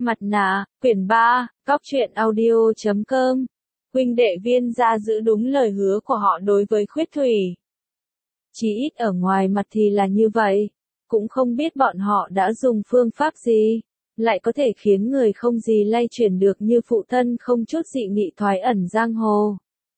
Mặt nạ, quyển 3, Cóc truyện audio.com. Huynh đệ Viên gia giữ đúng lời hứa của họ đối với Khuyết Thủy. Chỉ ít ở ngoài mặt thì là như vậy, cũng không biết bọn họ đã dùng phương pháp gì, lại có thể khiến người không gì lay chuyển được như phụ thân không chút dị nghị thoái ẩn giang hồ.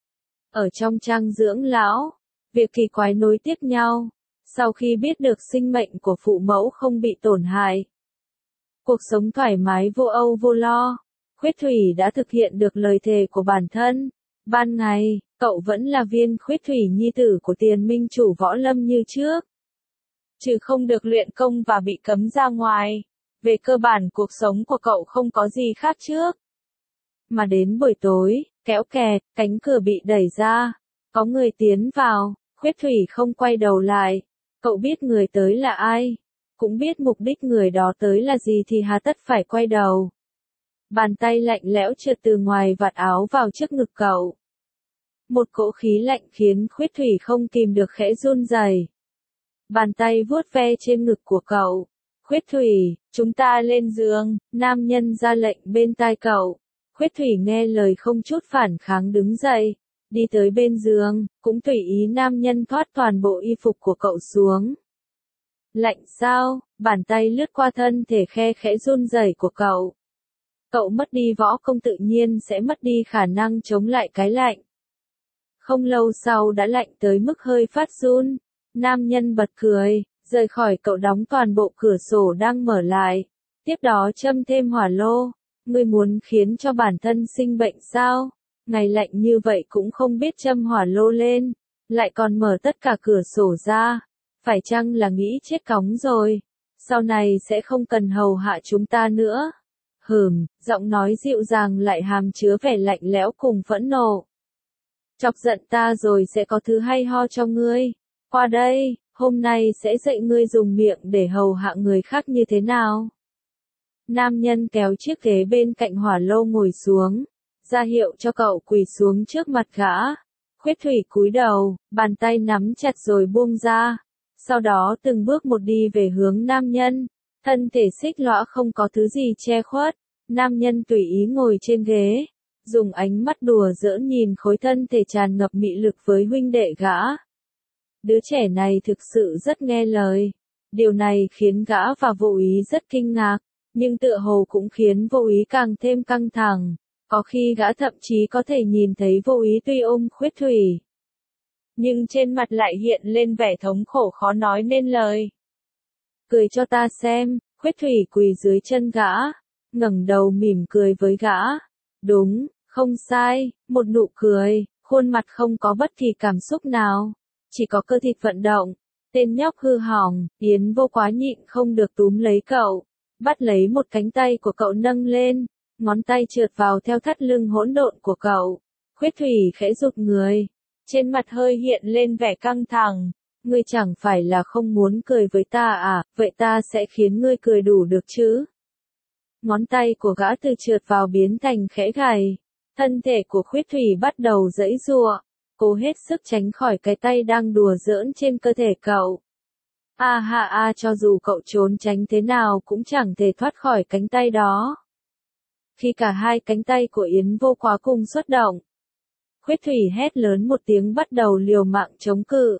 Ở trong trang dưỡng lão, việc kỳ quái nối tiếp nhau, sau khi biết được sinh mệnh của phụ mẫu không bị tổn hại, cuộc sống thoải mái vô âu vô lo, Khuyết Thủy đã thực hiện được lời thề của bản thân. Ban ngày, cậu vẫn là Viên Khuyết Thủy nhi tử của Tiền Minh chủ võ lâm như trước. Trừ không được luyện công và bị cấm ra ngoài, về cơ bản cuộc sống của cậu không có gì khác trước. Mà đến buổi tối, kéo kẹt, cánh cửa bị đẩy ra, có người tiến vào, Khuyết Thủy không quay đầu lại. Cậu biết người tới là ai, cũng biết mục đích người đó tới là gì thì hà tất phải quay đầu. Bàn tay lạnh lẽo trượt từ ngoài vạt áo vào trước ngực cậu. Một cỗ khí lạnh khiến Khuyết Thủy không kìm được khẽ run rẩy. Bàn tay vuốt ve trên ngực của cậu. Khuyết Thủy, chúng ta lên giường, nam nhân ra lệnh bên tai cậu. Khuyết Thủy nghe lời không chút phản kháng đứng dậy, đi tới bên giường, cũng tùy ý nam nhân thoát toàn bộ y phục của cậu xuống. Lạnh sao? Bàn tay lướt qua thân thể khe khẽ run rẩy của cậu. Cậu mất đi võ công tự nhiên sẽ mất đi khả năng chống lại cái lạnh. Không lâu sau đã lạnh tới mức hơi phát run. Nam nhân bật cười, rời khỏi cậu đóng toàn bộ cửa sổ đang mở lại. Tiếp đó châm thêm hỏa lô. Ngươi muốn khiến cho bản thân sinh bệnh sao? Ngày lạnh như vậy cũng không biết châm hỏa lô lên, lại còn mở tất cả cửa sổ ra. Phải chăng là nghĩ chết cóng rồi? Sau này sẽ không cần hầu hạ chúng ta nữa. Giọng nói dịu dàng lại hàm chứa vẻ lạnh lẽo cùng phẫn nộ. Chọc giận ta rồi sẽ có thứ hay ho cho ngươi. Qua đây, hôm nay sẽ dạy ngươi dùng miệng để hầu hạ người khác như thế nào. Nam nhân kéo chiếc ghế bên cạnh hỏa lô ngồi xuống, ra hiệu cho cậu quỳ xuống trước mặt gã. Khuyết Thủy cúi đầu, bàn tay nắm chặt rồi buông ra. Sau đó từng bước một đi về hướng nam nhân, thân thể xích lõa không có thứ gì che khuất. Nam nhân tùy ý ngồi trên ghế, dùng ánh mắt đùa giỡn nhìn khối thân thể tràn ngập mị lực với huynh đệ gã. Đứa trẻ này thực sự rất nghe lời. Điều này khiến gã và Vô Ý rất kinh ngạc, nhưng tựa hồ cũng khiến Vô Ý càng thêm căng thẳng. Có khi gã thậm chí có thể nhìn thấy Vô Ý tuy ôm Khuyết Thủy, nhưng trên mặt lại hiện lên vẻ thống khổ khó nói nên lời. Cười cho ta xem. Khuyết Thủy quỳ dưới chân gã, ngẩng đầu mỉm cười với gã. Đúng, không sai, một nụ cười, khuôn mặt không có bất kỳ cảm xúc nào, chỉ có cơ thịt vận động. Tên nhóc hư hỏng, Yến Vô quá nhịn không được túm lấy cậu, bắt lấy một cánh tay của cậu nâng lên, ngón tay trượt vào theo thắt lưng hỗn độn của cậu. Khuyết Thủy khẽ rụt người, trên mặt hơi hiện lên vẻ căng thẳng. Ngươi chẳng phải là không muốn cười với ta à, vậy ta sẽ khiến ngươi cười đủ được chứ. Ngón tay của gã từ trượt vào biến thành khẽ gầy. Thân thể của Khuyết Thủy bắt đầu giãy giụa, cố hết sức tránh khỏi cái tay đang đùa giỡn trên cơ thể cậu. Cho dù cậu trốn tránh thế nào cũng chẳng thể thoát khỏi cánh tay đó. Khi cả hai cánh tay của Yến Vô Quá cùng xuất động, Khuyết Thủy hét lớn một tiếng bắt đầu liều mạng chống cự.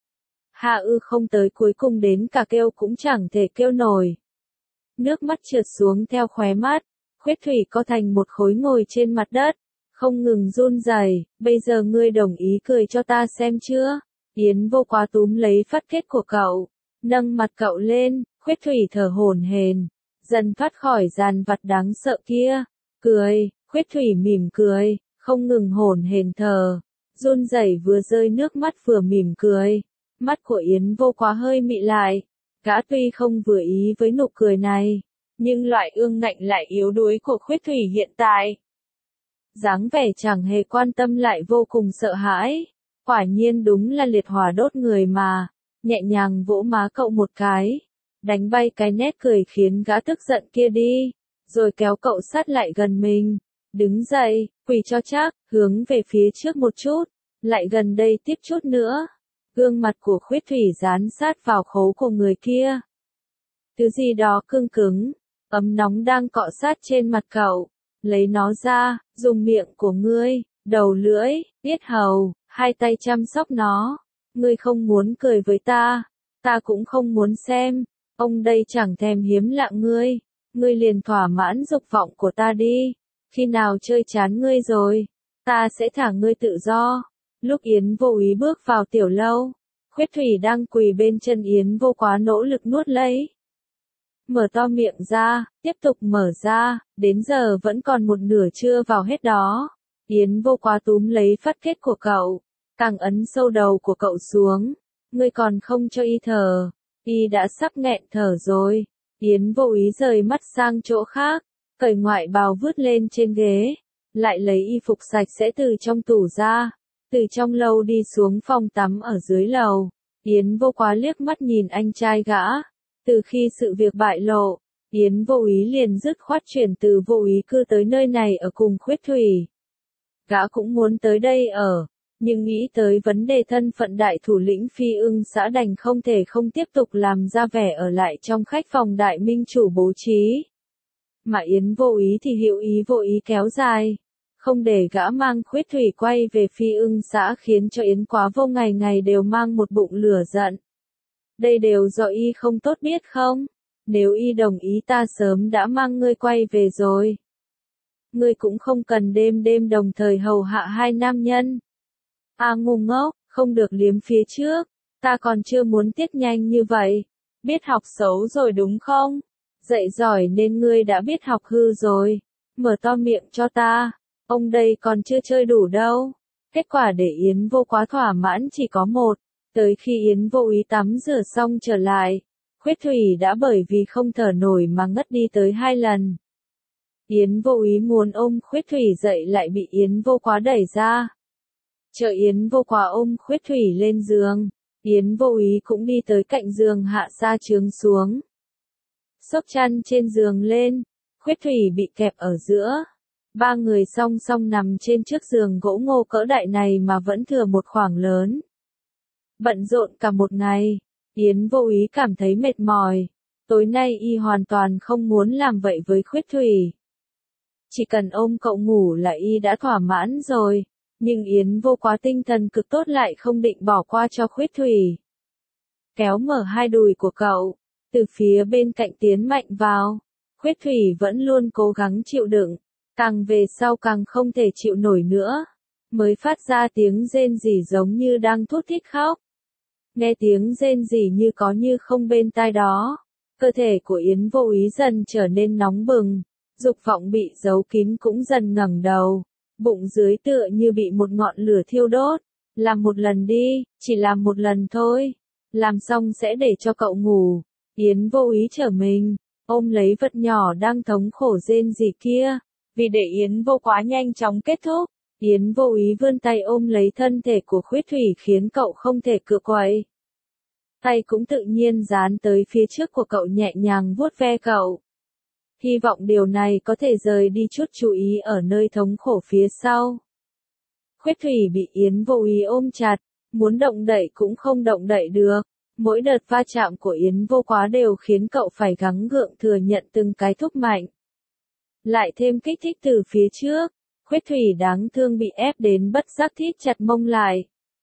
Không tới cuối cùng đến cả kêu cũng chẳng thể kêu nổi. Nước mắt trượt xuống theo khóe mắt, Khuyết Thủy co thành một khối ngồi trên mặt đất, không ngừng run rẩy. Bây giờ ngươi đồng ý cười cho ta xem chưa? Yến Vô Quá túm lấy phát kết của cậu, nâng mặt cậu lên. Khuyết Thủy thở hổn hển, dần thoát khỏi dàn vặt đáng sợ kia. Cười, Khuyết Thủy mỉm cười, không ngừng hổn hển thở, run rẩy vừa rơi nước mắt vừa mỉm cười. Mắt của Yến Vô Quá hơi mị lại. Gã tuy không vừa ý với nụ cười này, nhưng loại ương ngạnh lại yếu đuối của Khuyết Thủy hiện tại, dáng vẻ chẳng hề quan tâm lại vô cùng sợ hãi. Quả nhiên đúng là liệt hỏa đốt người mà. Nhẹ nhàng vỗ má cậu một cái, đánh bay cái nét cười khiến gã tức giận kia đi, rồi kéo cậu sát lại gần mình. Đứng dậy, quỳ cho chắc, hướng về phía trước một chút, lại gần đây tiếp chút nữa. Gương mặt của Khuyết Thủy dán sát vào khố của người kia. Thứ gì đó cứng cứng, ấm nóng đang cọ sát trên mặt cậu. Lấy nó ra, dùng miệng của ngươi, đầu lưỡi, yết hầu, hai tay chăm sóc nó. Ngươi không muốn cười với ta cũng không muốn xem. Ông đây chẳng thèm hiếm lạ ngươi. Ngươi liền thỏa mãn dục vọng của ta đi. Khi nào chơi chán ngươi rồi, ta sẽ thả ngươi tự do. Lúc Yến Vô Úy bước vào tiểu lâu, Khuyết Thủy đang quỳ bên chân Yến Vô Quá nỗ lực nuốt lấy. Mở to miệng ra, tiếp tục mở ra, đến giờ vẫn còn một nửa chưa vào hết đó. Yến Vô Quá túm lấy phát kết của cậu, càng ấn sâu đầu của cậu xuống. Ngươi còn không cho y thở, y đã sắp nghẹn thở rồi. Yến Vô Úy rời mắt sang chỗ khác, cởi ngoại bào vứt lên trên ghế, lại lấy y phục sạch sẽ từ trong tủ ra, từ trong lâu đi xuống phòng tắm ở dưới lầu. Yến Vô Quá liếc mắt nhìn anh trai gã. Từ khi sự việc bại lộ, Yến Vô Úy liền dứt khoát chuyển từ Vô Úy cư tới nơi này ở cùng Khuyết Thủy. Gã cũng muốn tới đây ở, nhưng nghĩ tới vấn đề thân phận đại thủ lĩnh Phi Ưng xã đành không thể không tiếp tục làm ra vẻ ở lại trong khách phòng đại minh chủ bố trí. Mà Yến Vô Úy thì hữu ý vô ý kéo dài, không để gã mang Khuyết Thủy quay về Phi Ưng xã, khiến cho Yến Quá Vô ngày ngày đều mang một bụng lửa giận. Đây đều do y không tốt biết không? Nếu y đồng ý ta sớm đã mang ngươi quay về rồi. Ngươi cũng không cần đêm đêm đồng thời hầu hạ hai nam nhân. Ngu ngốc, không được liếm phía trước, ta còn chưa muốn tiết nhanh như vậy. Biết học xấu rồi đúng không? Dạy giỏi nên ngươi đã biết học hư rồi. Mở to miệng cho ta, ông đây còn chưa chơi đủ đâu. Kết quả để Yến Vô Quá thỏa mãn chỉ có một. Tới khi Yến Vô Úy tắm rửa xong trở lại, Khuyết Thủy đã bởi vì không thở nổi mà ngất đi tới 2 lần. Yến Vô Úy muốn ôm Khuyết Thủy dậy lại bị Yến Vô Quá đẩy ra. Chờ Yến Vô Quá ôm Khuyết Thủy lên giường, Yến Vô Úy cũng đi tới cạnh giường hạ sa chướng xuống. Xốc chăn trên giường lên, Khuyết Thủy bị kẹp ở giữa. Ba người song song nằm trên chiếc giường gỗ ngô cỡ đại này mà vẫn thừa một khoảng lớn. Bận rộn cả một ngày, Yến Vô Úy cảm thấy mệt mỏi. Tối nay y hoàn toàn không muốn làm vậy với Khuyết Thủy. Chỉ cần ôm cậu ngủ là y đã thỏa mãn rồi, nhưng Yến Vô Quá tinh thần cực tốt lại không định bỏ qua cho Khuyết Thủy. Kéo mở hai đùi của cậu, từ phía bên cạnh tiến mạnh vào. Khuyết Thủy vẫn luôn cố gắng chịu đựng, càng về sau càng không thể chịu nổi nữa, mới phát ra tiếng rên rỉ giống như đang thút thít khóc. Nghe tiếng rên rỉ như có như không bên tai đó, cơ thể của Yến Vô Úy dần trở nên nóng bừng, dục vọng bị giấu kín cũng dần ngẩng đầu, bụng dưới tựa như bị một ngọn lửa thiêu đốt. Làm một lần đi, chỉ làm một lần thôi, làm xong sẽ để cho cậu ngủ. Yến Vô Úy trở mình, ôm lấy vật nhỏ đang thống khổ rên rỉ kia, vì để Yến Vô Quá nhanh chóng kết thúc. Yến Vô Úy vươn tay ôm lấy thân thể của Khuyết Thủy khiến cậu không thể cựa quậy. Tay cũng tự nhiên dán tới phía trước của cậu nhẹ nhàng vuốt ve cậu. Hy vọng điều này có thể rời đi chút chú ý ở nơi thống khổ phía sau. Khuyết Thủy bị Yến Vô Úy ôm chặt, muốn động đậy cũng không động đậy được. Mỗi đợt va chạm của Yến Vô Quá đều khiến cậu phải gắng gượng thừa nhận từng cái thúc mạnh. Lại thêm kích thích từ phía trước, Khuyết Thủy đáng thương bị ép đến bất giác thít chặt mông lại.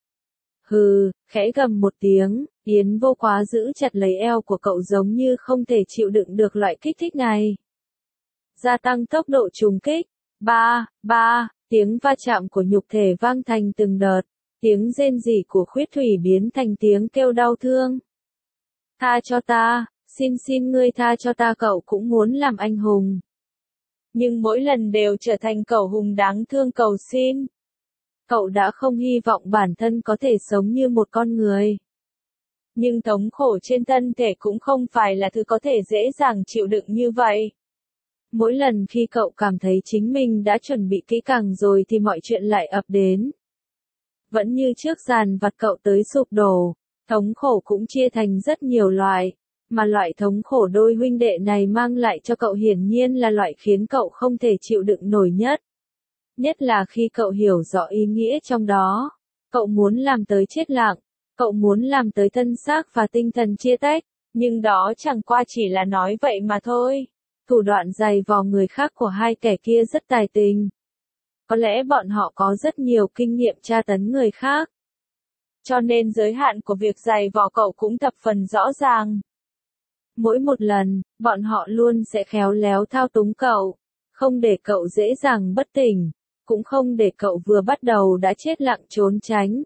Hừ, khẽ gầm một tiếng, Yến Vô Quá giữ chặt lấy eo của cậu giống như không thể chịu đựng được loại kích thích này. Gia tăng tốc độ trùng kích. Ba, tiếng va chạm của nhục thể vang thành từng đợt. Tiếng rên rỉ của Khuyết Thủy biến thành tiếng kêu đau thương. Tha cho ta, xin ngươi tha cho ta, cậu cũng muốn làm anh hùng. Nhưng mỗi lần đều trở thành cậu hùng đáng thương cầu xin. Cậu đã không hy vọng bản thân có thể sống như một con người. Nhưng thống khổ trên thân thể cũng không phải là thứ có thể dễ dàng chịu đựng như vậy. Mỗi lần khi cậu cảm thấy chính mình đã chuẩn bị kỹ càng rồi thì mọi chuyện lại ập đến. Vẫn như trước dàn vặt cậu tới sụp đổ, thống khổ cũng chia thành rất nhiều loại, mà loại thống khổ đôi huynh đệ này mang lại cho cậu hiển nhiên là loại khiến cậu không thể chịu đựng nổi nhất. Nhất là khi cậu hiểu rõ ý nghĩa trong đó, cậu muốn làm tới chết lặng, cậu muốn làm tới thân xác và tinh thần chia tách, nhưng đó chẳng qua chỉ là nói vậy mà thôi. Thủ đoạn giày vò người khác của hai kẻ kia rất tài tình. Có lẽ bọn họ có rất nhiều kinh nghiệm tra tấn người khác. Cho nên giới hạn của việc giày vò cậu cũng thập phần rõ ràng. Mỗi một lần, bọn họ luôn sẽ khéo léo thao túng cậu, không để cậu dễ dàng bất tỉnh, cũng không để cậu vừa bắt đầu đã chết lặng trốn tránh.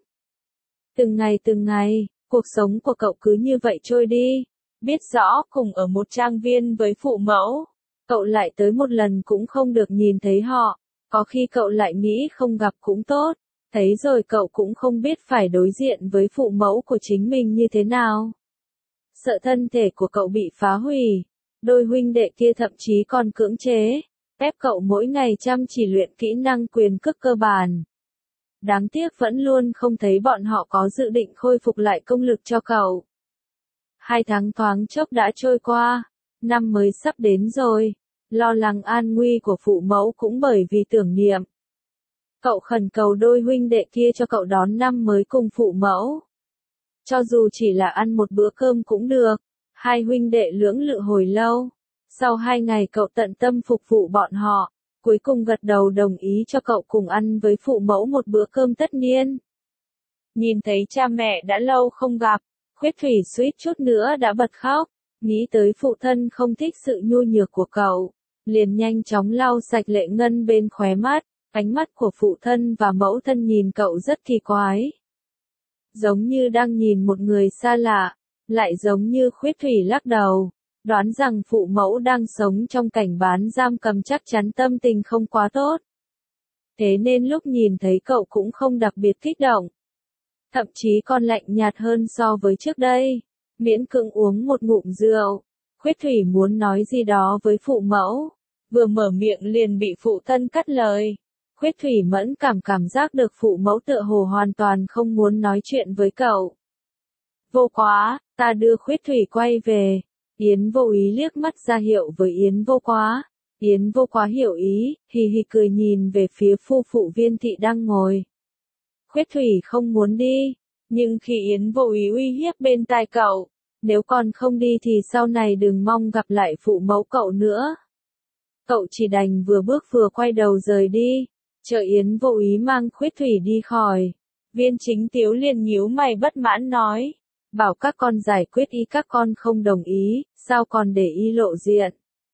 Từng ngày, cuộc sống của cậu cứ như vậy trôi đi, biết rõ cùng ở một trang viên với phụ mẫu, cậu lại tới một lần cũng không được nhìn thấy họ, có khi cậu lại nghĩ không gặp cũng tốt, thấy rồi cậu cũng không biết phải đối diện với phụ mẫu của chính mình như thế nào. Sợ thân thể của cậu bị phá hủy, đôi huynh đệ kia thậm chí còn cưỡng chế, ép cậu mỗi ngày chăm chỉ luyện kỹ năng quyền cước cơ bản. Đáng tiếc vẫn luôn không thấy bọn họ có dự định khôi phục lại công lực cho cậu. 2 tháng thoáng chốc đã trôi qua, năm mới sắp đến rồi, lo lắng an nguy của phụ mẫu cũng bởi vì tưởng niệm. Cậu khẩn cầu đôi huynh đệ kia cho cậu đón năm mới cùng phụ mẫu. Cho dù chỉ là ăn một bữa cơm cũng được, hai huynh đệ lưỡng lự hồi lâu. Sau 2 ngày cậu tận tâm phục vụ bọn họ, cuối cùng gật đầu đồng ý cho cậu cùng ăn với phụ mẫu một bữa cơm tất niên. Nhìn thấy cha mẹ đã lâu không gặp, Khuyết Thủy suýt chút nữa đã bật khóc, nghĩ tới phụ thân không thích sự nhu nhược của cậu, liền nhanh chóng lau sạch lệ ngân bên khóe mắt, ánh mắt của phụ thân và mẫu thân nhìn cậu rất kỳ quái. Giống như đang nhìn một người xa lạ, lại giống như Khuyết Thủy lắc đầu, đoán rằng phụ mẫu đang sống trong cảnh bán giam cầm chắc chắn tâm tình không quá tốt. Thế nên lúc nhìn thấy cậu cũng không đặc biệt kích động. Thậm chí còn lạnh nhạt hơn so với trước đây, miễn cưỡng uống một ngụm rượu. Khuyết Thủy muốn nói gì đó với phụ mẫu, vừa mở miệng liền bị phụ thân cắt lời. Khuyết Thủy mẫn cảm giác được phụ mẫu tựa hồ hoàn toàn không muốn nói chuyện với cậu. Vô Quá, ta đưa Khuyết Thủy quay về. Yến Vô Ý liếc mắt ra hiệu với Yến Vô Quá. Yến Vô Quá hiểu ý, hì hì cười nhìn về phía phu phụ Viên Thị đang ngồi. Khuyết Thủy không muốn đi, nhưng khi Yến Vô Ý uy hiếp bên tai cậu, nếu còn không đi thì sau này đừng mong gặp lại phụ mẫu cậu nữa. Cậu chỉ đành vừa bước vừa quay đầu rời đi, chờ Yến Vô Ý mang Khuyết Thủy đi khỏi. Viên Chính Tiếu liền nhíu mày bất mãn nói, bảo các con giải quyết y các con không đồng ý, sao còn để y lộ diện.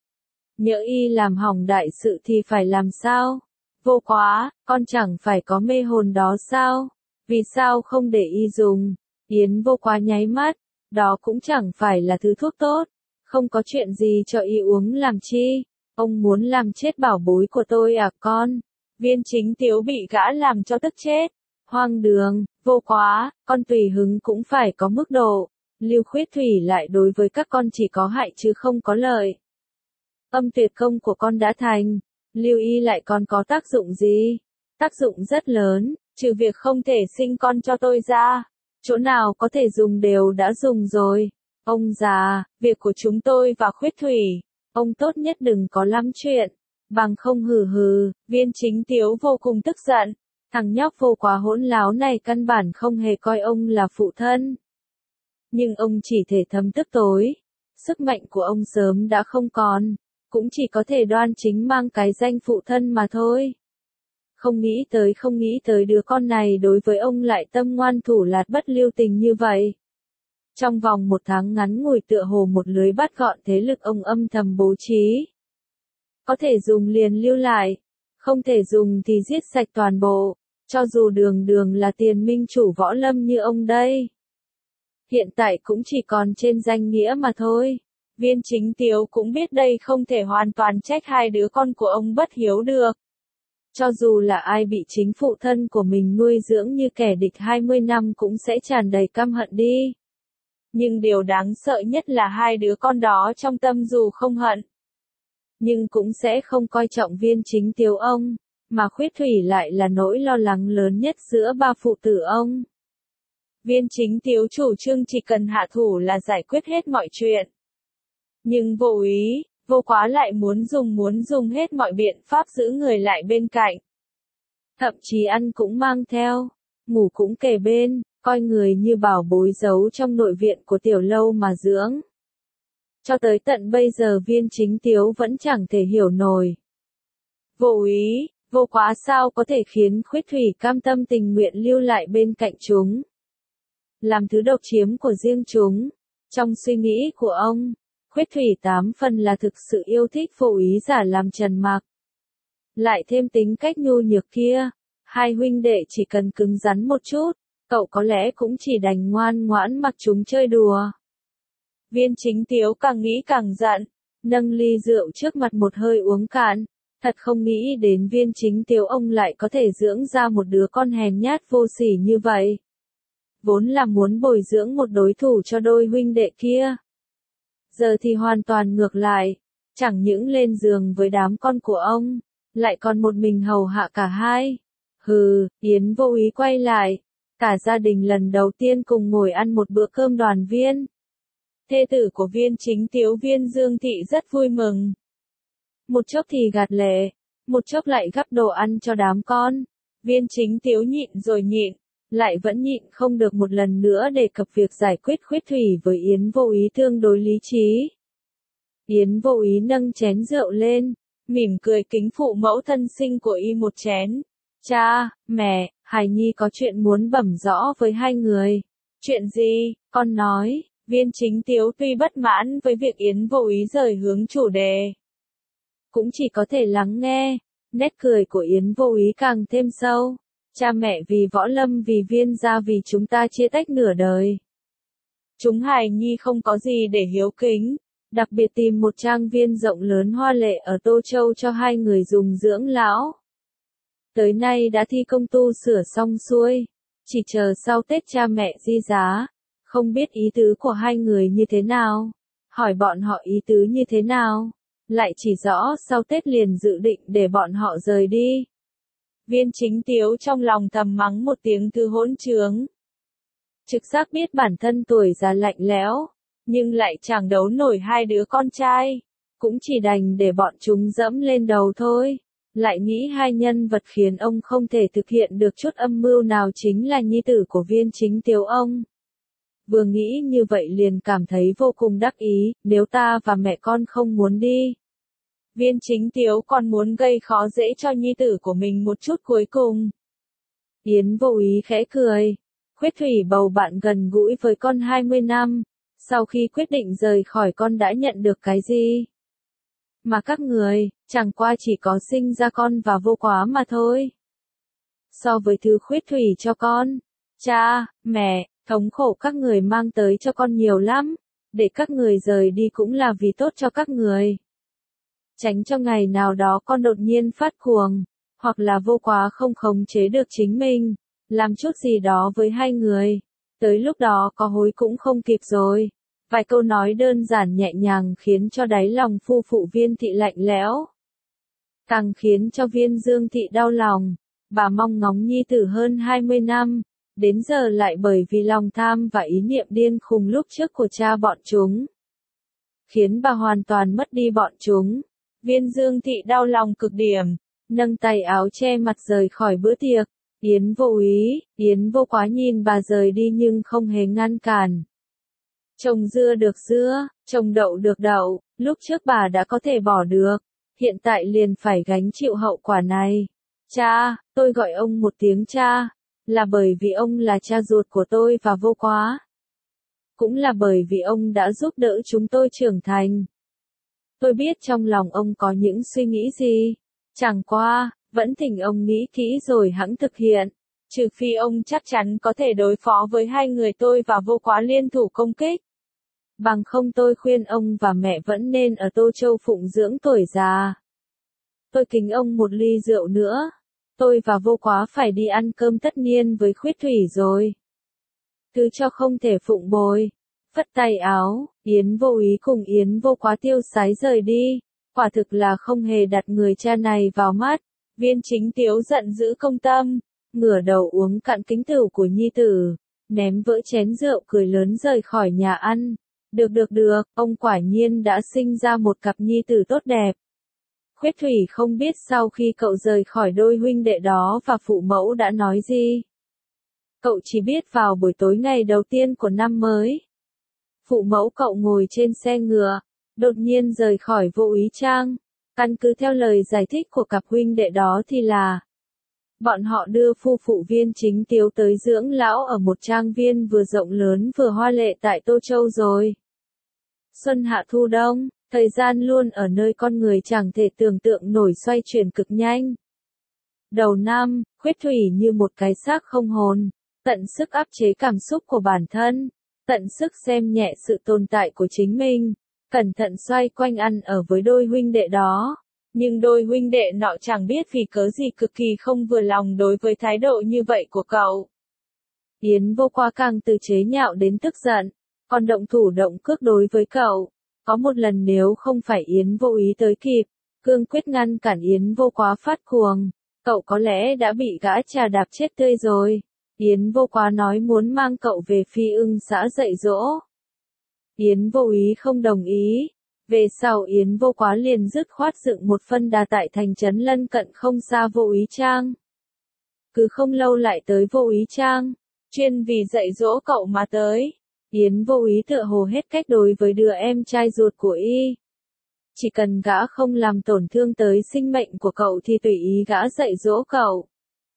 Nhỡ y làm hỏng đại sự thì phải làm sao? Vô Quá, con chẳng phải có mê hồn đó sao? Vì sao không để y dùng? Yến Vô Quá nháy mắt, đó cũng chẳng phải là thứ thuốc tốt, không có chuyện gì cho y uống làm chi, ông muốn làm chết bảo bối của tôi à con? Viên Chính Tiếu bị gã làm cho tức chết. Hoang đường, Vô Quá, con tùy hứng cũng phải có mức độ, Lưu Khuyết Thủy lại đối với các con chỉ có hại chứ không có lợi. Âm tuyệt công của con đã thành, Lưu y lại còn có tác dụng gì? Tác dụng rất lớn, trừ việc không thể sinh con cho tôi ra, chỗ nào có thể dùng đều đã dùng rồi. Ông già, việc của chúng tôi và Khuyết Thủy, ông tốt nhất đừng có lắm chuyện, bằng không hừ hừ. Viên Chính Tiếu vô cùng tức giận, thằng nhóc Vô Quá hỗn láo này căn bản không hề coi ông là phụ thân. Nhưng ông chỉ thể thấm tức tối, sức mạnh của ông sớm đã không còn, cũng chỉ có thể đoan chính mang cái danh phụ thân mà thôi. Không nghĩ tới đứa con này đối với ông lại tâm ngoan thủ lạt bất lưu tình như vậy. Trong vòng 1 tháng ngắn ngủi tựa hồ một lưới bắt gọn thế lực ông âm thầm bố trí. Có thể dùng liền lưu lại, không thể dùng thì giết sạch toàn bộ, cho dù đường là tiền minh chủ võ lâm như ông đây. Hiện tại cũng chỉ còn trên danh nghĩa mà thôi. Viên Chính Tiếu cũng biết đây không thể hoàn toàn trách hai đứa con của ông bất hiếu được. Cho dù là ai bị chính phụ thân của mình nuôi dưỡng như kẻ địch 20 năm cũng sẽ tràn đầy căm hận đi. Nhưng điều đáng sợ nhất là hai đứa con đó trong tâm dù không hận, nhưng cũng sẽ không coi trọng Viên Chính Tiếu ông, mà Khuyết Thủy lại là nỗi lo lắng lớn nhất giữa ba phụ tử ông. Viên Chính Tiếu chủ trương chỉ cần hạ thủ là giải quyết hết mọi chuyện. Nhưng Vô Ý, Vô Quá lại muốn dùng hết mọi biện pháp giữ người lại bên cạnh. Thậm chí ăn cũng mang theo, ngủ cũng kề bên, coi người như bảo bối giấu trong nội viện của tiểu lâu mà dưỡng. Cho tới tận bây giờ Viên Chính Tiếu vẫn chẳng thể hiểu nổi. Vô Úy, Vô Quá sao có thể khiến Khuyết Thủy cam tâm tình nguyện lưu lại bên cạnh chúng, làm thứ độc chiếm của riêng chúng. Trong suy nghĩ của ông, Khuyết Thủy 8 phần là thực sự yêu thích Vô Úy giả làm Trần Mặc. Lại thêm tính cách nhu nhược kia, hai huynh đệ chỉ cần cứng rắn một chút, cậu có lẽ cũng chỉ đành ngoan ngoãn mặc chúng chơi đùa. Viên Chính Tiếu càng nghĩ càng giận, nâng ly rượu trước mặt một hơi uống cạn. Thật không nghĩ đến Viên Chính Tiếu ông lại có thể dưỡng ra một đứa con hèn nhát vô sỉ như vậy. Vốn là muốn bồi dưỡng một đối thủ cho đôi huynh đệ kia. Giờ thì hoàn toàn ngược lại, chẳng những lên giường với đám con của ông, lại còn một mình hầu hạ cả hai. Hừ, Yến Vô Úy quay lại, cả gia đình lần đầu tiên cùng ngồi ăn một bữa cơm đoàn viên. Thê tử của Viên Chính Tiếu Viên Dương Thị rất vui mừng. Một chốc thì gạt lệ, một chốc lại gắp đồ ăn cho đám con. Viên Chính Tiếu nhịn rồi nhịn, lại vẫn nhịn không được một lần nữa đề cập việc giải quyết Khuyết Thủy với Yến Vô Úy tương đối lý trí. Yến Vô Úy nâng chén rượu lên, mỉm cười kính phụ mẫu thân sinh của y một chén. Cha, mẹ, hài nhi có chuyện muốn bẩm rõ với hai người. Chuyện gì? Con nói. Viên Chính Tiếu tuy bất mãn với việc Yến Vô Úy rời hướng chủ đề, cũng chỉ có thể lắng nghe. Nét cười của Yến Vô Úy càng thêm sâu. Cha mẹ vì Võ Lâm vì Viên gia vì chúng ta chia tách nửa đời. Chúng hài nhi không có gì để hiếu kính, đặc biệt tìm một trang viên rộng lớn hoa lệ ở Tô Châu cho hai người dùng dưỡng lão. Tới nay đã thi công tu sửa xong xuôi, chỉ chờ sau Tết cha mẹ di giá. Không biết ý tứ của hai người như thế nào, hỏi bọn họ ý tứ như thế nào, lại chỉ rõ sau Tết liền dự định để bọn họ rời đi. Viên Chính Tiếu trong lòng thầm mắng một tiếng thứ hỗn trướng. Trực giác biết bản thân tuổi già lạnh lẽo, nhưng lại chẳng đấu nổi hai đứa con trai, cũng chỉ đành để bọn chúng dẫm lên đầu thôi. Lại nghĩ hai nhân vật khiến ông không thể thực hiện được chút âm mưu nào chính là nhi tử của Viên Chính Tiếu ông. Vừa nghĩ như vậy liền cảm thấy vô cùng đắc ý, nếu ta và mẹ con không muốn đi. Viên Chính Tiếu còn muốn gây khó dễ cho nhi tử của mình một chút cuối cùng. Yến Vô Úy khẽ cười. Khuyết Thủy bầu bạn gần gũi với con 20 năm, sau khi quyết định rời khỏi con đã nhận được cái gì? Mà các người, chẳng qua chỉ có sinh ra con và Vô Quá mà thôi. So với thứ Khuyết Thủy cho con, cha, mẹ, thống khổ các người mang tới cho con nhiều lắm, để các người rời đi cũng là vì tốt cho các người. Tránh cho ngày nào đó con đột nhiên phát cuồng, hoặc là Vô Quá không khống chế được chính mình, làm chút gì đó với hai người. Tới lúc đó có hối cũng không kịp rồi. Vài câu nói đơn giản nhẹ nhàng khiến cho đáy lòng phu phụ Viên Thị lạnh lẽo. Càng khiến cho Viên Dương Thị đau lòng, bà mong ngóng nhi tử hơn 20 năm. Đến giờ lại bởi vì lòng tham và ý niệm điên khùng lúc trước của cha bọn chúng, khiến bà hoàn toàn mất đi bọn chúng. Viên Dương Thị đau lòng cực điểm, nâng tay áo che mặt rời khỏi bữa tiệc. Yến Vô Úy, Yến Vô Quá nhìn bà rời đi nhưng không hề ngăn cản. Trồng dưa được dưa, trồng đậu được đậu, lúc trước bà đã có thể bỏ được, hiện tại liền phải gánh chịu hậu quả này. Cha, tôi gọi ông một tiếng cha, là bởi vì ông là cha ruột của tôi và Vô Quá. Cũng là bởi vì ông đã giúp đỡ chúng tôi trưởng thành. Tôi biết trong lòng ông có những suy nghĩ gì, chẳng qua, vẫn thỉnh ông nghĩ kỹ rồi hẵng thực hiện. Trừ phi ông chắc chắn có thể đối phó với hai người tôi và Vô Quá liên thủ công kích. Bằng không tôi khuyên ông và mẹ vẫn nên ở Tô Châu phụng dưỡng tuổi già. Tôi kính ông một ly rượu nữa. Tôi và Vô Quá phải đi ăn cơm tất niên với Khuyết Thủy rồi. Cứ cho không thể phụng bồi. Phất tay áo, Yến Vô Úy cùng Yến Vô Quá tiêu sái rời đi. Quả thực là không hề đặt người cha này vào mắt. Viên Chính Tiếu giận dữ công tâm, ngửa đầu uống cạn kính tửu của nhi tử, ném vỡ chén rượu cười lớn rời khỏi nhà ăn. Được, ông quả nhiên đã sinh ra một cặp nhi tử tốt đẹp. Khuyết Thủy không biết sau khi cậu rời khỏi đôi huynh đệ đó và phụ mẫu đã nói gì. Cậu chỉ biết vào buổi tối ngày đầu tiên của năm mới, phụ mẫu cậu ngồi trên xe ngựa, đột nhiên rời khỏi Vô Ý Trang. Căn cứ theo lời giải thích của cặp huynh đệ đó thì là bọn họ đưa phu phụ Viên Chính Tiếu tới dưỡng lão ở một trang viên vừa rộng lớn vừa hoa lệ tại Tô Châu rồi. Xuân hạ thu đông, thời gian luôn ở nơi con người chẳng thể tưởng tượng nổi xoay chuyển cực nhanh. Đầu năm, Khuyết Thủy như một cái xác không hồn, tận sức áp chế cảm xúc của bản thân, tận sức xem nhẹ sự tồn tại của chính mình, cẩn thận xoay quanh ăn ở với đôi huynh đệ đó. Nhưng đôi huynh đệ nọ chẳng biết vì cớ gì cực kỳ không vừa lòng đối với thái độ như vậy của cậu. Yến Vô Quá càng từ chế nhạo đến tức giận, còn động thủ động cước đối với cậu. Có một lần nếu không phải Yến Vô Ý tới kịp, cương quyết ngăn cản Yến Vô Quá phát cuồng, cậu có lẽ đã bị gã trà đạp chết tươi rồi. Yến Vô Quá nói muốn mang cậu về Phi Ưng xã dạy dỗ. Yến Vô Ý không đồng ý. Về sau Yến Vô Quá liền dứt khoát dựng một phân đà tại thành trấn lân cận không xa Vô Ý Trang. Cứ không lâu lại tới Vô Ý Trang, chuyên vì dạy dỗ cậu mà tới. Yến Vô Ý tựa hồ hết cách đối với đứa em trai ruột của y. Chỉ cần gã không làm tổn thương tới sinh mệnh của cậu thì tùy ý gã dạy dỗ cậu.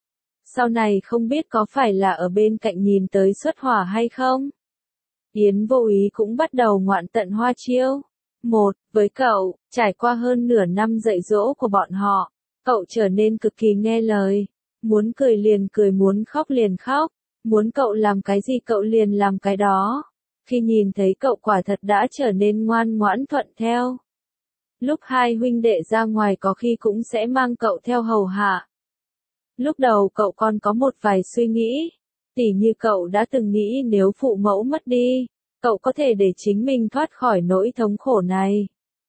Sau này không biết có phải là ở bên cạnh nhìn tới xuất hỏa hay không? Yến Vô Ý cũng bắt đầu ngoạn tận hoa chiêu. Với cậu, trải qua hơn nửa năm dạy dỗ của bọn họ, cậu trở nên cực kỳ nghe lời. Muốn cười liền cười, muốn khóc liền khóc. Muốn cậu làm cái gì cậu liền làm cái đó. Khi nhìn thấy cậu quả thật đã trở nên ngoan ngoãn thuận theo. Lúc hai huynh đệ ra ngoài có khi cũng sẽ mang cậu theo hầu hạ. Lúc đầu cậu còn có một vài suy nghĩ. Tỉ như cậu đã từng nghĩ nếu phụ mẫu mất đi, cậu có thể để chính mình thoát khỏi nỗi thống khổ này.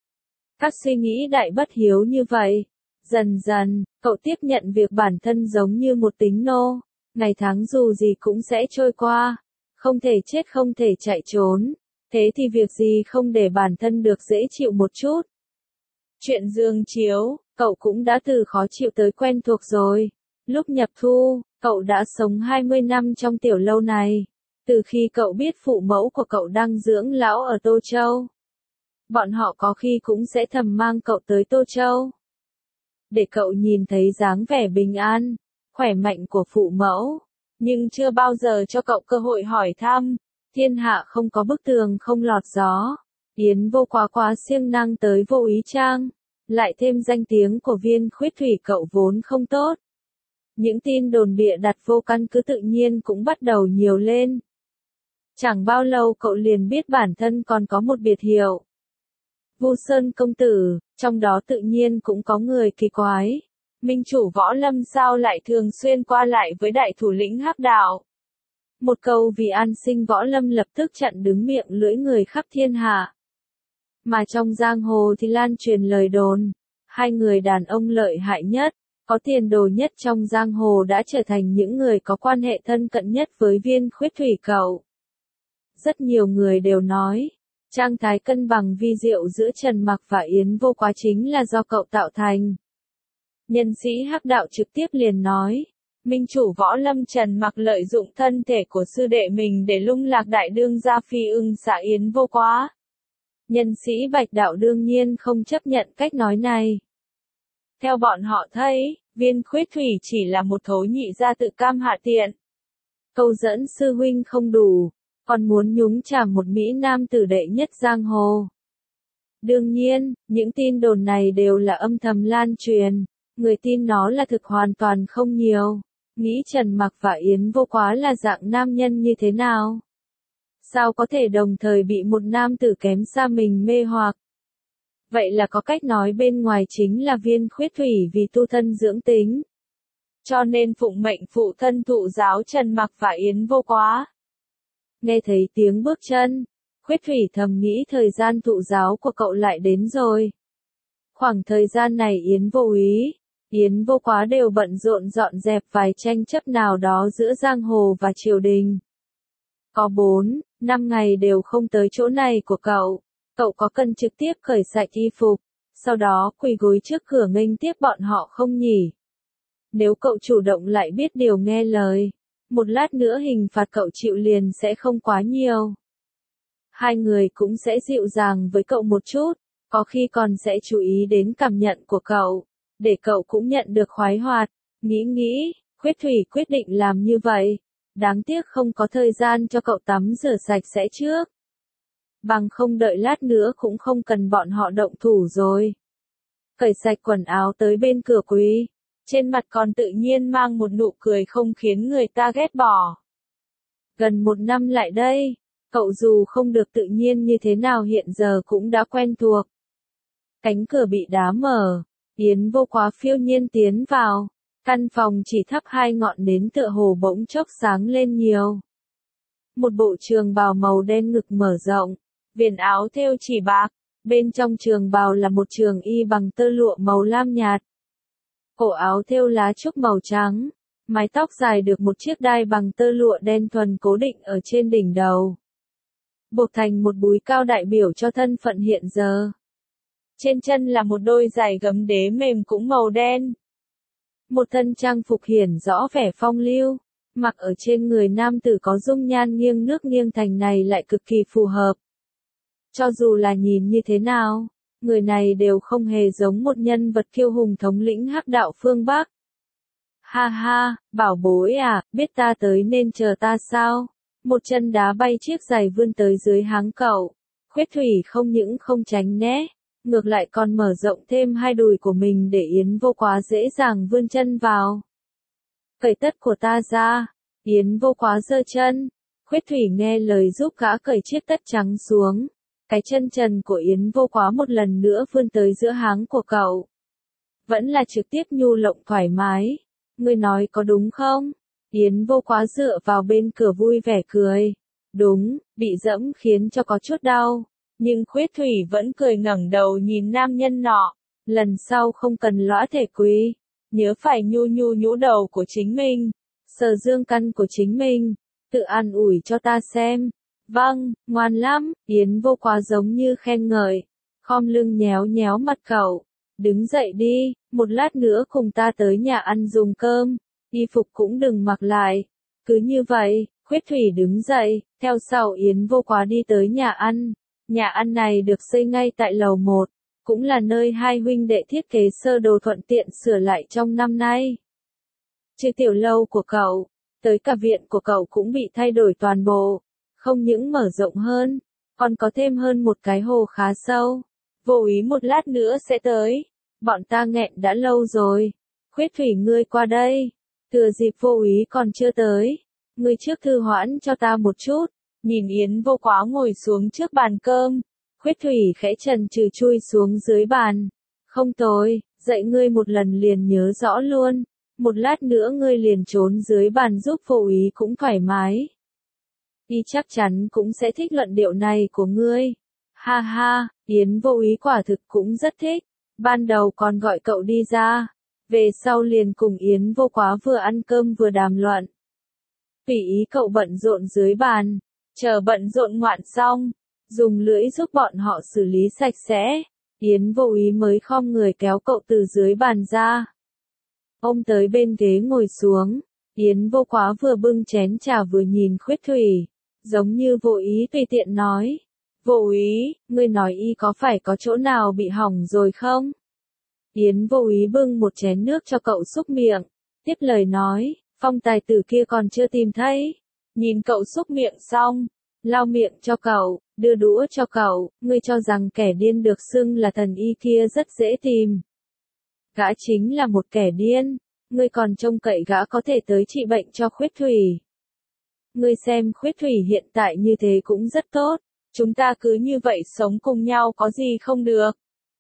Các suy nghĩ đại bất hiếu như vậy. Dần dần, cậu tiếp nhận việc bản thân giống như một tín nô. Ngày tháng dù gì cũng sẽ trôi qua. Không thể chết không thể chạy trốn. Thế thì việc gì không để bản thân được dễ chịu một chút. Chuyện giường chiếu, cậu cũng đã từ khó chịu tới quen thuộc rồi. Lúc nhập thu, cậu đã sống 20 năm trong tiểu lâu này. Từ khi cậu biết phụ mẫu của cậu đang dưỡng lão ở Tô Châu, bọn họ có khi cũng sẽ thầm mang cậu tới Tô Châu. Để cậu nhìn thấy dáng vẻ bình an, khỏe mạnh của phụ mẫu. Nhưng chưa bao giờ cho cậu cơ hội hỏi thăm. Thiên hạ không có bức tường không lọt gió. Yến Vô Quá quá siêng năng tới Vô Ý Trang. Lại thêm danh tiếng của Viên Khuyết Thủy cậu vốn không tốt. Những tin đồn bịa đặt vô căn cứ tự nhiên cũng bắt đầu nhiều lên. Chẳng bao lâu cậu liền biết bản thân còn có một biệt hiệu. Vu Sơn công tử, trong đó tự nhiên cũng có người kỳ quái. Minh chủ võ lâm sao lại thường xuyên qua lại với đại thủ lĩnh Hắc Đạo? Một câu vì an sinh võ lâm lập tức chặn đứng miệng lưỡi người khắp thiên hạ. Mà trong giang hồ thì lan truyền lời đồn, hai người đàn ông lợi hại nhất, có tiền đồ nhất trong giang hồ đã trở thành những người có quan hệ thân cận nhất với Viên Khuyết Thủy cậu. Rất nhiều người đều nói, trạng thái cân bằng vi diệu giữa Trần Mặc và Yến Vô Quá chính là do cậu tạo thành. Nhân sĩ Hắc Đạo trực tiếp liền nói, minh chủ võ lâm Trần Mặc lợi dụng thân thể của sư đệ mình để lung lạc đại đương gia Phi Ưng xã Yến Vô Quá. Nhân sĩ Bạch Đạo đương nhiên không chấp nhận cách nói này. Theo bọn họ thấy, Viên Khuyết Thủy chỉ là một thối nhị gia tự cam hạ tiện. Câu dẫn sư huynh không đủ, còn muốn nhúng chàm một mỹ nam tử đệ nhất giang hồ. Đương nhiên, những tin đồn này đều là âm thầm lan truyền, người tin nó là thực hoàn toàn không nhiều. Nghĩ Trần Mặc và Yến Vô Quá là dạng nam nhân như thế nào? Sao có thể đồng thời bị một nam tử kém xa mình mê hoặc? Vậy là có cách nói bên ngoài chính là Viên Khuyết Thủy vì tu thân dưỡng tính. Cho nên phụng mệnh phụ thân thụ giáo Trần Mặc và Yến Vô Quá. Nghe thấy tiếng bước chân, Khuyết Thủy thầm nghĩ thời gian thụ giáo của cậu lại đến rồi. Khoảng thời gian này Yến Vô Ý, Yến Vô Quá đều bận rộn dọn dẹp vài tranh chấp nào đó giữa giang hồ và triều đình. Có 4-5 ngày đều không tới chỗ này của cậu. Cậu có cần trực tiếp cởi sạch y phục, sau đó quỳ gối trước cửa nghênh tiếp bọn họ không nhỉ? Nếu cậu chủ động lại biết điều nghe lời, một lát nữa hình phạt cậu chịu liền sẽ không quá nhiều. Hai người cũng sẽ dịu dàng với cậu một chút, có khi còn sẽ chú ý đến cảm nhận của cậu, để cậu cũng nhận được khoái hoạt. Nghĩ, Khuyết Thủy quyết định làm như vậy. Đáng tiếc không có thời gian cho cậu tắm rửa sạch sẽ trước. Bằng không đợi lát nữa cũng không cần bọn họ động thủ rồi. Cởi sạch quần áo tới bên cửa quý, trên mặt còn tự nhiên mang một nụ cười không khiến người ta ghét bỏ. Gần 1 năm lại đây, cậu dù không được tự nhiên như thế nào hiện giờ cũng đã quen thuộc. Cánh cửa bị đá mở, Yến Vô Quá phiêu nhiên tiến vào. Căn phòng chỉ thắp 2 ngọn nến tựa hồ bỗng chốc sáng lên nhiều. Một bộ trường bào màu đen ngực mở rộng, viền áo thêu chỉ bạc, bên trong trường bào là một trường y bằng tơ lụa màu lam nhạt. Cổ áo thêu lá trúc màu trắng, mái tóc dài được một chiếc đai bằng tơ lụa đen thuần cố định ở trên đỉnh đầu. Buộc thành một búi cao đại biểu cho thân phận hiện giờ. Trên chân là một đôi giày gấm đế mềm cũng màu đen. Một thân trang phục hiển rõ vẻ phong lưu, mặc ở trên người nam tử có dung nhan nghiêng nước nghiêng thành này lại cực kỳ phù hợp. Cho dù là nhìn như thế nào, người này đều không hề giống một nhân vật kiêu hùng thống lĩnh hắc đạo phương Bắc. Ha ha, bảo bối à, biết ta tới nên chờ ta sao? Một chân đá bay chiếc giày vươn tới dưới háng cậu. Khuyết Thủy không những không tránh né, ngược lại còn mở rộng thêm 2 đùi của mình để Yến Vô Quá dễ dàng vươn chân vào. Cởi tất của ta ra. Yến Vô Quá giơ chân. Khuyết Thủy nghe lời giúp gã cởi chiếc tất trắng xuống. Cái chân trần của Yến Vô Quá một lần nữa vươn tới giữa háng của cậu. Vẫn là trực tiếp nhu lộng thoải mái. Ngươi nói có đúng không? Yến Vô Quá dựa vào bên cửa vui vẻ cười. Đúng, bị dẫm khiến cho có chút đau. Nhưng Khuyết Thủy vẫn cười ngẩng đầu nhìn nam nhân nọ. Lần sau không cần lõa thể quý. Nhớ phải nhũ đầu của chính mình. Sờ dương căn của chính mình. Tự an ủi cho ta xem. Vâng, ngoan lắm. Yến Vô Quá giống như khen ngợi. Khom lưng nhéo mặt cậu. Đứng dậy đi, một lát nữa cùng ta tới nhà ăn dùng cơm. Y phục cũng đừng mặc lại. Cứ như vậy, Khuyết Thủy đứng dậy, theo sau Yến Vô Quá đi tới nhà ăn. Nhà ăn này được xây ngay tại lầu 1, cũng là nơi 2 huynh đệ thiết kế sơ đồ thuận tiện sửa lại trong năm nay. Trừ tiểu lâu của cậu, tới cả viện của cậu cũng bị thay đổi toàn bộ, không những mở rộng hơn, còn có thêm hơn một cái hồ khá sâu. Vô Ý một lát nữa sẽ tới, bọn ta nghẹn đã lâu rồi. Khuyết Thủy ngươi qua đây, thừa dịp Vô Ý còn chưa tới, ngươi trước thư hoãn cho ta một chút. Nhìn Yến Vô Quá ngồi xuống trước bàn cơm, Khuyết Thủy khẽ chần chừ chui xuống dưới bàn. Không tồi, dạy ngươi một lần liền nhớ rõ luôn, một lát nữa ngươi liền trốn dưới bàn giúp Vô Ý cũng thoải mái. Y chắc chắn cũng sẽ thích luận điệu này của ngươi. Ha ha, Yến Vô Ý quả thực cũng rất thích, ban đầu còn gọi cậu đi ra, về sau liền cùng Yến Vô Quá vừa ăn cơm vừa đàm luận. Tùy ý cậu bận rộn dưới bàn. Chờ bận rộn ngoạn xong, dùng lưỡi giúp bọn họ xử lý sạch sẽ, Yến Vô Ý mới khom người kéo cậu từ dưới bàn ra. Ôm tới bên ghế ngồi xuống, Yến Vô Quá vừa bưng chén trà vừa nhìn Khuyết Thủy, giống như Vô Ý tùy tiện nói. Vô Ý, ngươi nói y có phải có chỗ nào bị hỏng rồi không? Yến Vô Ý bưng một chén nước cho cậu xúc miệng, tiếp lời nói, Phong tài tử kia còn chưa tìm thấy. Nhìn cậu xúc miệng xong, lau miệng cho cậu, đưa đũa cho cậu, ngươi cho rằng kẻ điên được xưng là thần y kia rất dễ tìm. Gã chính là một kẻ điên, ngươi còn trông cậy gã có thể tới trị bệnh cho Khuyết Thủy. Ngươi xem Khuyết Thủy hiện tại như thế cũng rất tốt, chúng ta cứ như vậy sống cùng nhau có gì không được.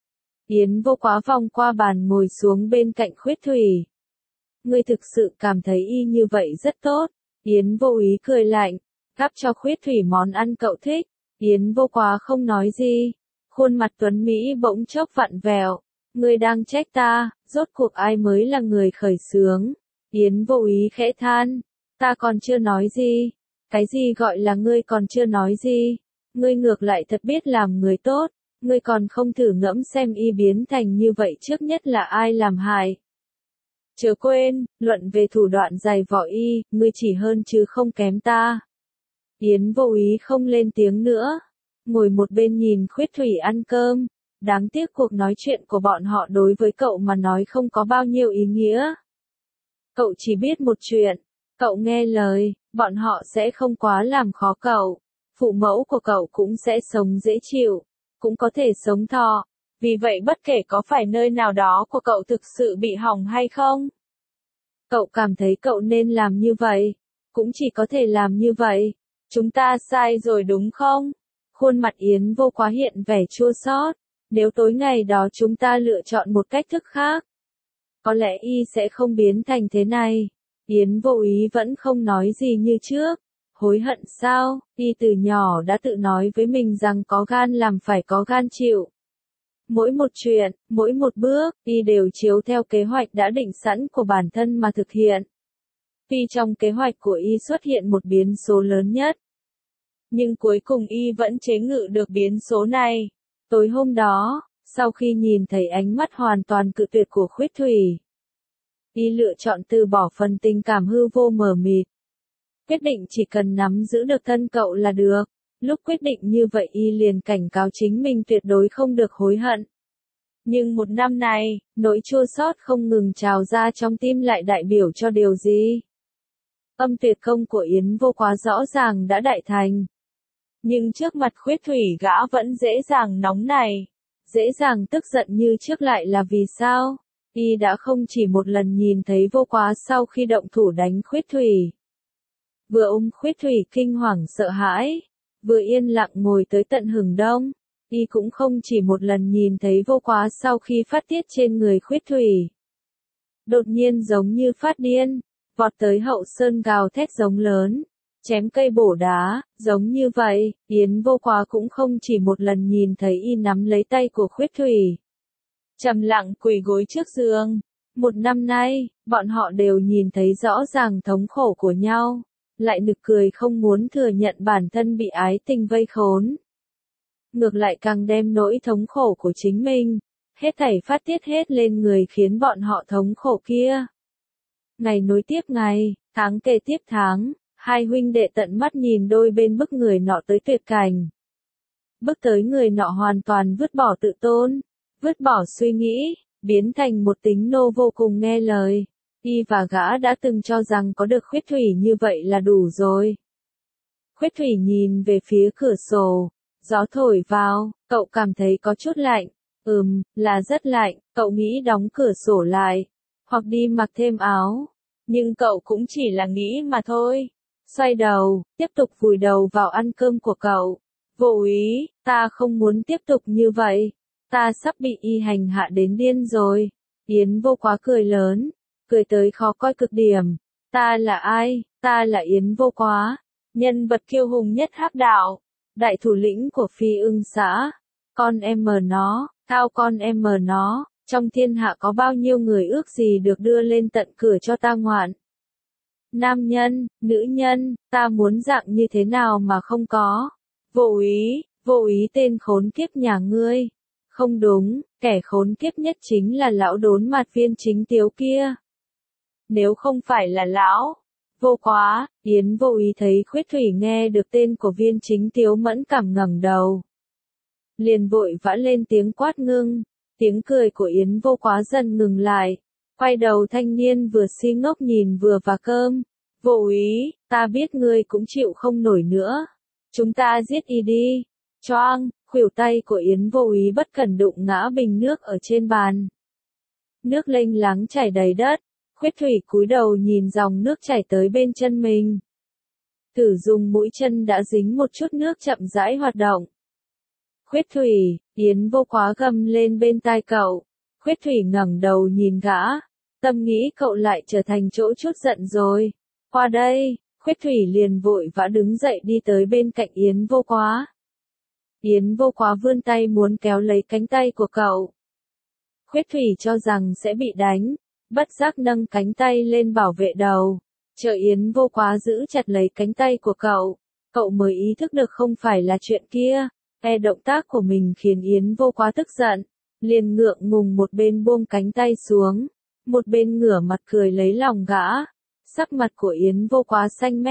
Yến Vô Quá vòng qua bàn ngồi xuống bên cạnh Khuyết Thủy. Ngươi thực sự cảm thấy y như vậy rất tốt. Yến Vô Ý cười lạnh, gắp cho Khuyết Thủy món ăn cậu thích. Yến Vô Quá không nói gì, khuôn mặt tuấn Mỹ bỗng chốc vặn vẹo. Ngươi đang trách ta, rốt cuộc ai mới là người khởi xướng? Yến Vô Ý khẽ than, ta còn chưa nói gì. Cái gì gọi là ngươi còn chưa nói gì? Ngươi ngược lại thật biết làm người tốt, ngươi còn không thử ngẫm xem y biến thành như vậy trước nhất là ai làm hại. Chớ quên, luận về thủ đoạn dày võ y, ngươi chỉ hơn chứ không kém ta. Yến Vô Ý không lên tiếng nữa, ngồi một bên nhìn Khuyết Thủy ăn cơm. Đáng tiếc cuộc nói chuyện của bọn họ đối với cậu mà nói không có bao nhiêu ý nghĩa. Cậu chỉ biết một chuyện, cậu nghe lời, bọn họ sẽ không quá làm khó cậu. Phụ mẫu của cậu cũng sẽ sống dễ chịu, cũng có thể sống thọ. Vì vậy bất kể có phải nơi nào đó của cậu thực sự bị hỏng hay không, cậu cảm thấy cậu nên làm như vậy, cũng chỉ có thể làm như vậy. Chúng ta sai rồi đúng không? Khuôn mặt Yến Vô Quá hiện vẻ chua xót. Nếu tối ngày đó chúng ta lựa chọn một cách thức khác, có lẽ y sẽ không biến thành thế này. Yến Vô Ý vẫn không nói gì như trước. Hối hận sao? Y từ nhỏ đã tự nói với mình rằng có gan làm phải có gan chịu. Mỗi một chuyện, mỗi một bước, y đều chiếu theo kế hoạch đã định sẵn của bản thân mà thực hiện. Tuy trong kế hoạch của y xuất hiện một biến số lớn nhất, nhưng cuối cùng y vẫn chế ngự được biến số này. Tối hôm đó, sau khi nhìn thấy ánh mắt hoàn toàn cự tuyệt của Khuyết Thủy, y lựa chọn từ bỏ phần tình cảm hư vô mờ mịt. Quyết định chỉ cần nắm giữ được thân cậu là được. Lúc quyết định như vậy y liền cảnh cáo chính mình tuyệt đối không được hối hận. Nhưng một năm này, nỗi chua xót không ngừng trào ra trong tim lại đại biểu cho điều gì? Âm tuyệt công của Yến Vô Quá rõ ràng đã đại thành. Nhưng trước mặt Khuyết Thủy gã vẫn dễ dàng nóng này, dễ dàng tức giận như trước lại là vì sao? Y đã không chỉ một lần nhìn thấy Vô Quá sau khi động thủ đánh Khuyết Thủy. Vừa ôm Khuyết Thủy kinh hoàng sợ hãi, vừa yên lặng ngồi tới tận hừng đông. Y cũng không chỉ một lần nhìn thấy Vô Quá sau khi phát tiết trên người Khuyết Thủy. Đột nhiên giống như phát điên, vọt tới hậu sơn gào thét giống lớn, chém cây bổ đá, giống như vậy. Yến Vô Quá cũng không chỉ một lần nhìn thấy y nắm lấy tay của Khuyết Thủy, trầm lặng quỳ gối trước giường. Một năm nay, bọn họ đều nhìn thấy rõ ràng thống khổ của nhau, lại nực cười không muốn thừa nhận bản thân bị ái tình vây khốn. Ngược lại càng đem nỗi thống khổ của chính mình, hết thảy phát tiết hết lên người khiến bọn họ thống khổ kia. Ngày nối tiếp ngày, tháng kề tiếp tháng, hai huynh đệ tận mắt nhìn đôi bên bức người nọ tới tuyệt cảnh. Bước tới người nọ hoàn toàn vứt bỏ tự tôn, vứt bỏ suy nghĩ, biến thành một tính nô vô cùng nghe lời. Y và gã đã từng cho rằng có được Khuyết Thủy như vậy là đủ rồi. Khuyết Thủy nhìn về phía cửa sổ, gió thổi vào, cậu cảm thấy có chút lạnh. Là rất lạnh, cậu nghĩ đóng cửa sổ lại, hoặc đi mặc thêm áo. Nhưng cậu cũng chỉ là nghĩ mà thôi. Xoay đầu, tiếp tục vùi đầu vào ăn cơm của cậu. Vô Ý, ta không muốn tiếp tục như vậy. Ta sắp bị y hành hạ đến điên rồi. Yến Vô Quá cười lớn, cười tới khó coi cực điểm. Ta là ai? Ta là Yến Vô Quá, nhân vật kiêu hùng nhất Hắc Đạo, đại thủ lĩnh của Phi Ưng xã. Con em mờ nó, cao con em mờ nó, trong thiên hạ có bao nhiêu người ước gì được đưa lên tận cửa cho ta ngoạn. Nam nhân, nữ nhân, ta muốn dạng như thế nào mà không có. Vô Ý tên khốn kiếp nhà ngươi. Không đúng, kẻ khốn kiếp nhất chính là lão đốn mặt Viên Chính Tiếu kia. Nếu không phải là lão Vô Quá, Yến Vô Ý thấy Khuyết Thủy nghe được tên của Viên Chính Tiếu mẫn cảm ngẩng đầu. Liền vội vã lên tiếng quát ngưng, tiếng cười của Yến Vô Quá dần ngừng lại. Quay đầu thanh niên vừa si ngốc nhìn vừa và cơm. Vô Ý, ta biết ngươi cũng chịu không nổi nữa. Chúng ta giết y đi. Choang, khuỷu tay của Yến Vô Ý bất cẩn đụng ngã bình nước ở trên bàn. Nước lênh láng chảy đầy đất. Khuyết Thủy cúi đầu nhìn dòng nước chảy tới bên chân mình. Thử dùng mũi chân đã dính một chút nước chậm rãi hoạt động. Khuyết Thủy, Yến Vô Quá gầm lên bên tai cậu. Khuyết Thủy ngẩng đầu nhìn gã. Tâm nghĩ cậu lại trở thành chỗ chút giận rồi. Qua đây, Khuyết Thủy liền vội vã đứng dậy đi tới bên cạnh Yến Vô Quá. Yến Vô Quá vươn tay muốn kéo lấy cánh tay của cậu. Khuyết Thủy cho rằng sẽ bị đánh, bất giác nâng cánh tay lên bảo vệ đầu. Chờ Yến Vô Quá giữ chặt lấy cánh tay của cậu mới ý thức được không phải là chuyện kia. Động tác của mình khiến Yến Vô Quá tức giận, liền ngượng ngùng một bên buông cánh tay xuống, một bên ngửa mặt cười lấy lòng gã. Sắc mặt của Yến Vô Quá xanh mét,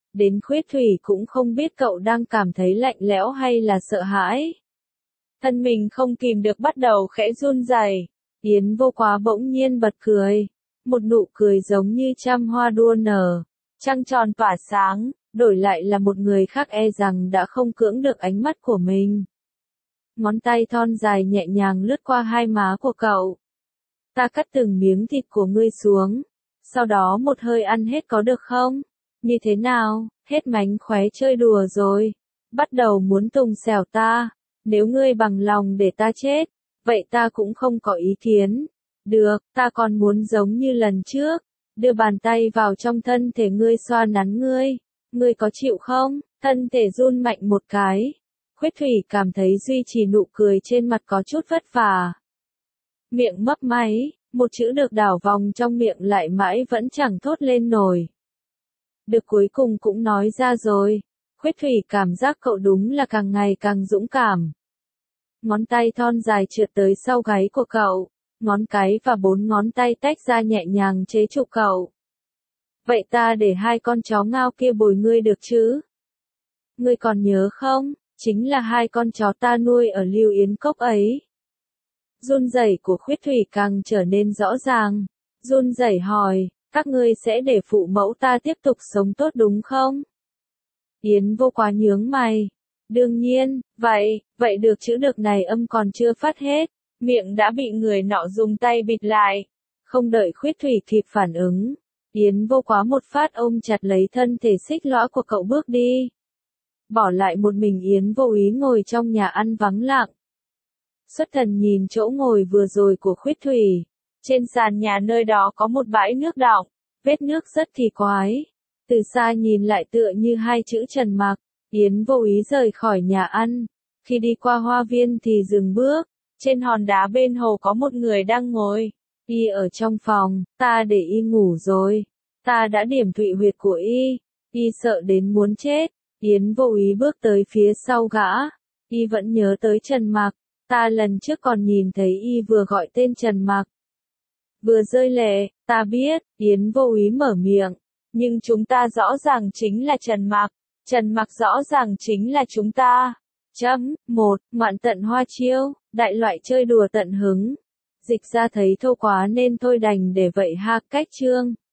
Đến Khuyết Thủy cũng không biết cậu đang cảm thấy lạnh lẽo hay là sợ hãi. Thân mình không kìm được bắt đầu khẽ run rẩy. Yến Vô Quá bỗng nhiên bật cười. Một nụ cười giống như trăm hoa đua nở. Trăng tròn tỏa sáng, đổi lại là một người khác e rằng đã không cưỡng được ánh mắt của mình. Ngón tay thon dài nhẹ nhàng lướt qua hai má của cậu. Ta cắt từng miếng thịt của ngươi xuống. Sau đó một hơi ăn hết có được không? Như thế nào, hết mánh khóe chơi đùa rồi. Bắt đầu muốn tùng xẻo ta. Nếu ngươi bằng lòng để ta chết, vậy ta cũng không có ý kiến. Được, ta còn muốn giống như lần trước. Đưa bàn tay vào trong thân thể ngươi xoa nắn ngươi. Ngươi có chịu không? Thân thể run mạnh một cái. Khuyết Thủy cảm thấy duy trì nụ cười trên mặt có chút vất vả. Miệng mấp máy, một chữ được đảo vòng trong miệng lại mãi vẫn chẳng thốt lên nổi. Được cuối cùng cũng nói ra rồi. Khuyết Thủy cảm giác cậu đúng là càng ngày càng dũng cảm. Ngón tay thon dài trượt tới sau gáy của cậu. Ngón cái và 4 ngón tay tách ra nhẹ nhàng chế trụ cậu. Vậy ta để hai con chó ngao kia bồi ngươi được chứ? Ngươi còn nhớ không? Chính là hai con chó ta nuôi ở Lưu Yến Cốc ấy. Run rẩy của Khuyết Thủy càng trở nên rõ ràng. Run rẩy hỏi, các ngươi sẽ để phụ mẫu ta tiếp tục sống tốt đúng không? Yến Vô Quá nhướng mày. Đương nhiên, vậy được chữ được này âm còn chưa phát hết. Miệng đã bị người nọ dùng tay bịt lại. Không đợi Khuyết Thủy kịp phản ứng. Yến Vô Quá một phát ôm chặt lấy thân thể xích lõa của cậu bước đi. Bỏ lại một mình Yến Vô Úy ngồi trong nhà ăn vắng lặng. Xuất thần nhìn chỗ ngồi vừa rồi của Khuyết Thủy. Trên sàn nhà nơi đó có một bãi nước đọng, vết nước rất kỳ quái. Từ xa nhìn lại tựa như hai chữ Trần Mặc. Yến Vô Úy rời khỏi nhà ăn. Khi đi qua hoa viên thì dừng bước. Trên hòn đá bên hồ có một người đang ngồi. Y ở trong phòng, ta để y ngủ rồi. Ta đã điểm thụy huyệt của y. Y sợ đến muốn chết. Yến Vô Úy bước tới phía sau gã. Y vẫn nhớ tới Trần Mặc. Ta lần trước còn nhìn thấy y vừa gọi tên Trần Mặc. Vừa rơi lệ, ta biết, Yến Vô Úy mở miệng. Nhưng chúng ta rõ ràng chính là Trần Mặc. Trần Mặc rõ ràng chính là chúng ta. 1. Ngoạn tận hoa chiêu, đại loại chơi đùa tận hứng. Dịch ra thấy thô quá nên thôi đành để vậy ha. Cách chương